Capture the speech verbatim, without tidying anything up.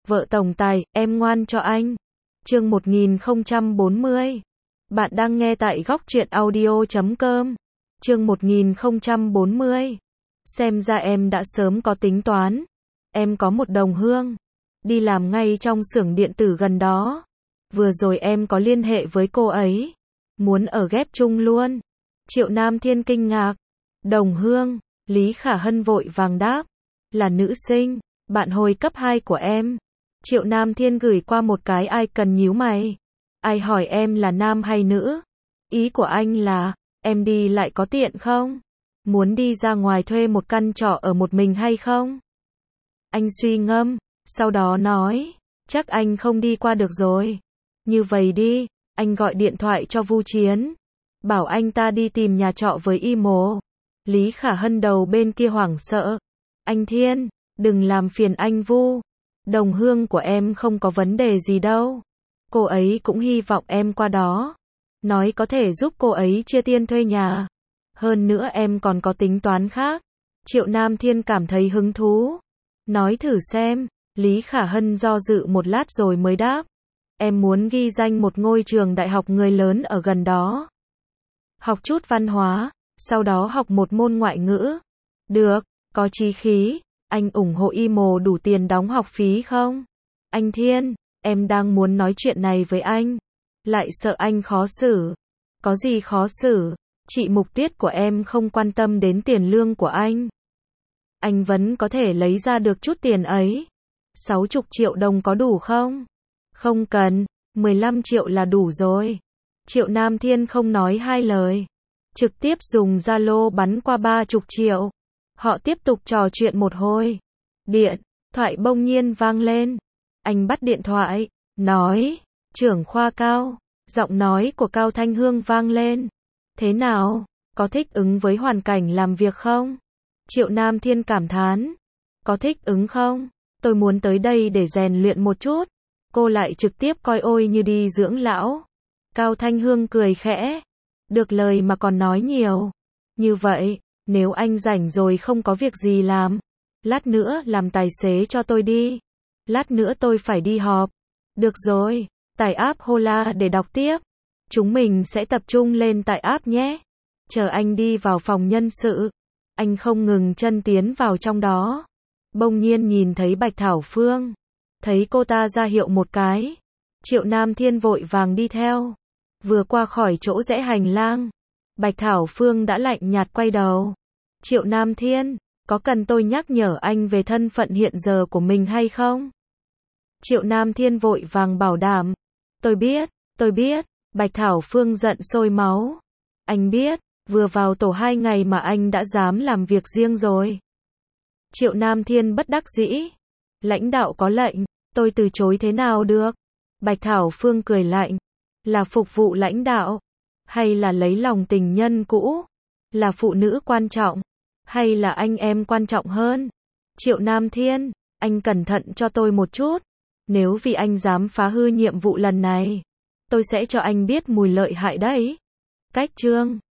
Vợ tổng tài, em ngoan cho anh. Chương một nghìn không trăm bốn mươi. Bạn đang nghe tại góc truyện audio chấm com. Chương một nghìn không trăm bốn mươi. Xem ra em đã sớm có tính toán. Em có một đồng hương, đi làm ngay trong xưởng điện tử gần đó. Vừa rồi em có liên hệ với cô ấy, muốn ở ghép chung luôn. Triệu Nam Thiên kinh ngạc. Đồng hương? Lý Khả Hân vội vàng đáp. Là nữ sinh, bạn hồi cấp hai của em. Triệu Nam Thiên gửi qua một cái ai cần nhíu mày. Ai hỏi em là nam hay nữ? Ý của anh là, em đi lại có tiện không? Muốn đi ra ngoài thuê một căn trọ ở một mình hay không? Anh suy ngẫm, sau đó nói, chắc anh không đi qua được rồi. Như vậy đi, anh gọi điện thoại cho Vu Chiến, bảo anh ta đi tìm nhà trọ với y mồ. Lý Khả Hân đầu bên kia hoảng sợ. Anh Thiên, đừng làm phiền anh Vu. Đồng hương của em không có vấn đề gì đâu. Cô ấy cũng hy vọng em qua đó. Nói có thể giúp cô ấy chia tiền thuê nhà. Hơn nữa em còn có tính toán khác. Triệu Nam Thiên cảm thấy hứng thú. Nói thử xem. Lý Khả Hân do dự một lát rồi mới đáp. Em muốn ghi danh một ngôi trường đại học người lớn ở gần đó. Học chút văn hóa, sau đó học một môn ngoại ngữ. Được, có chí khí. Anh ủng hộ y mồ đủ tiền đóng học phí không? Anh Thiên, em đang muốn nói chuyện này với anh, lại sợ anh khó xử. Có gì khó xử? Chị mục tiết của em không quan tâm đến tiền lương của anh. Anh vẫn có thể lấy ra được chút tiền ấy. Sáu chục triệu đồng có đủ không? Không cần, mười lăm triệu là đủ rồi. Triệu Nam Thiên không nói hai lời, trực tiếp dùng Zalo bắn qua ba chục triệu. Họ tiếp tục trò chuyện một hồi. Điện thoại bỗng nhiên vang lên. Anh bắt điện thoại, nói, trưởng khoa Cao. Giọng nói của Cao Thanh Hương vang lên. Thế nào, có thích ứng với hoàn cảnh làm việc không? Triệu Nam Thiên cảm thán. Có thích ứng không? Tôi muốn tới đây để rèn luyện một chút. Cô lại trực tiếp coi ôi như đi dưỡng lão. Cao Thanh Hương cười khẽ. Được lời mà còn nói nhiều. Như vậy, nếu anh rảnh rồi không có việc gì làm, lát nữa làm tài xế cho tôi đi. Lát nữa tôi phải đi họp. Được rồi, tải app Hola để đọc tiếp. Chúng mình sẽ tập trung lên tại app nhé. Chờ anh đi vào phòng nhân sự. Anh không ngừng chân tiến vào trong đó. Bỗng nhiên nhìn thấy Bạch Thảo Phương. Thấy cô ta ra hiệu một cái. Triệu Nam Thiên vội vàng đi theo. Vừa qua khỏi chỗ rẽ hành lang, Bạch Thảo Phương đã lạnh nhạt quay đầu. Triệu Nam Thiên, có cần tôi nhắc nhở anh về thân phận hiện giờ của mình hay không? Triệu Nam Thiên vội vàng bảo đảm. Tôi biết, tôi biết. Bạch Thảo Phương giận sôi máu. Anh biết, vừa vào tổ hai ngày mà anh đã dám làm việc riêng rồi. Triệu Nam Thiên bất đắc dĩ. Lãnh đạo có lệnh, tôi từ chối thế nào được? Bạch Thảo Phương cười lạnh. Là phục vụ lãnh đạo? Hay là lấy lòng tình nhân cũ? Là phụ nữ quan trọng? Hay là anh em quan trọng hơn? Triệu Nam Thiên, anh cẩn thận cho tôi một chút. Nếu vì anh dám phá hư nhiệm vụ lần này, tôi sẽ cho anh biết mùi lợi hại đấy. Cách chương